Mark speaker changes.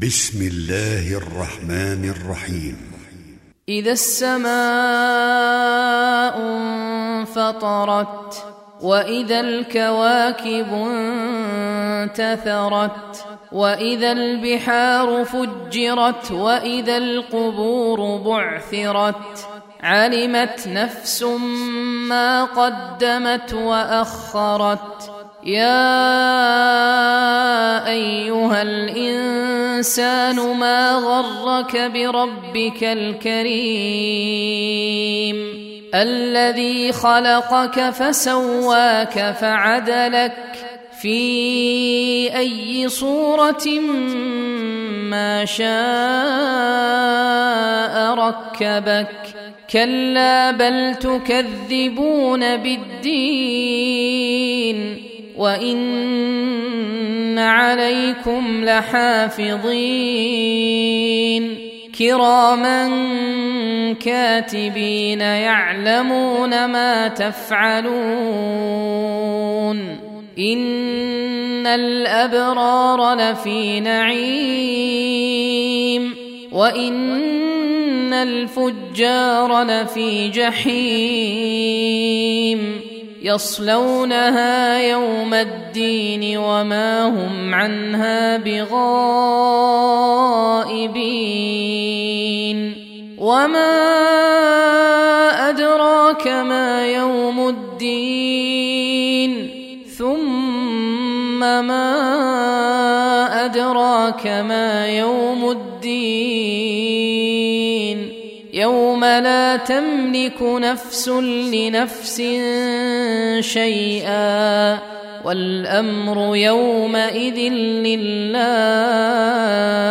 Speaker 1: بسم الله الرحمن الرحيم.
Speaker 2: إذا السماء انفطرت وإذا الكواكب انتثرت وإذا البحار فجرت وإذا القبور بعثرت علمت نفس ما قدمت وأخرت. يا أيها الإنسان ما غرك بربك الكريم الذي خلقك فسواك فعدلك في أي صورة ما شاء ركبك. كلا بل تكذبون بالدين وإن عليكم لحافظين كراما كاتبين يعلمون ما تفعلون. إن الأبرار لفي نعيم وإن الفجار لفي جحيم يصلونها يوم الدين وما هم عنها بغائبين. وما أدراك ما يوم الدين ثم ما أدراك ما يوم الدين يوم لا تملك نفس لنفس شيئا والأمر يومئذ لله.